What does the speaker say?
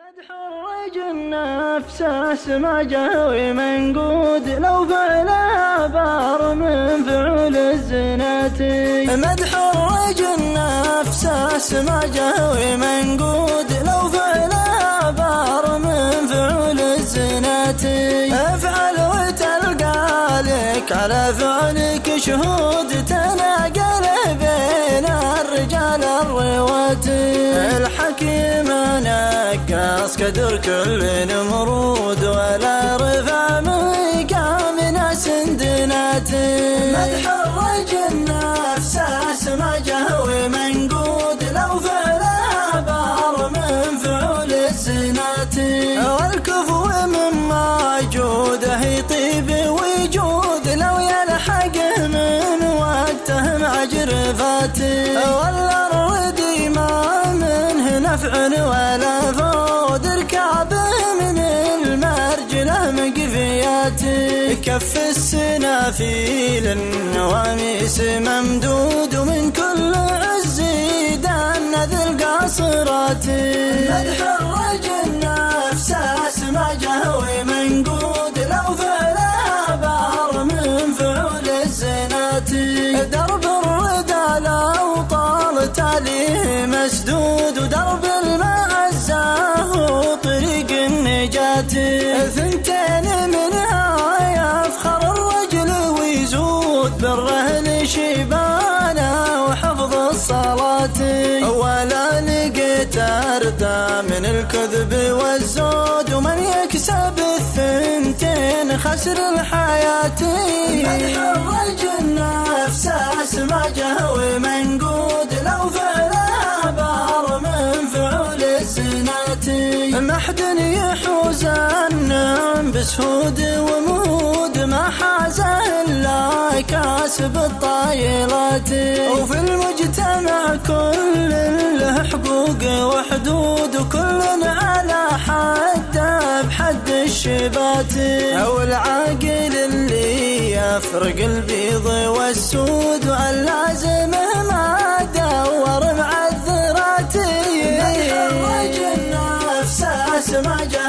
مدح الرجل نفسه سمجه ومنقود لو فعلها بار من فعل الزنات. مدح الرجل نفسه سمجه ومنقود لو فعلها بار من فعل الزنات. افعل وتلقى لك على فعلك شهود تناقل بين الرجال الروات. الحكيم نقاص قدر كل نمرود ولا رفع مقام ناس دنات. مدح الرجل نفسه سمجه ومنقود لو فعلها بار من فعل الزنات. والكفو مما جوده يطيب وجود لو يلحقه من وقته مع جرفاته. والارض ما منه نفع ولا فود ركابه من المرجله مقفيات. كف السنافيل النواميس ممدود ومن كل عز دان ذي القاصرات. مدح الرجل نفسه سمجه ومنقود لو فعلها بار من فعل الزنات. درب الردى لو طال تاليه مسدود ودرب المعزة وطريق النجاة. ثنتين منها يفخر الرجل ويزود بالرهن شيبانه وحفظ الصلاة. ولا لقيت أردى من الكذب والزود ومن يكسب الثنتين خسر الحياة. مدح الرجل نفسه سمجه ومنقود لو فعلها بار من فعل الزنات. محد يحوز النعم بسهود ومهود ما حازه إلا كاسب الطايلات. وفي المجتمع كل له حقوق وحدود وكل على حده بحد الشبات. أو العاقل اللي يفرق البيض والسود واللازمه ما دور معذرات. مدح الرجل نفسه سمجه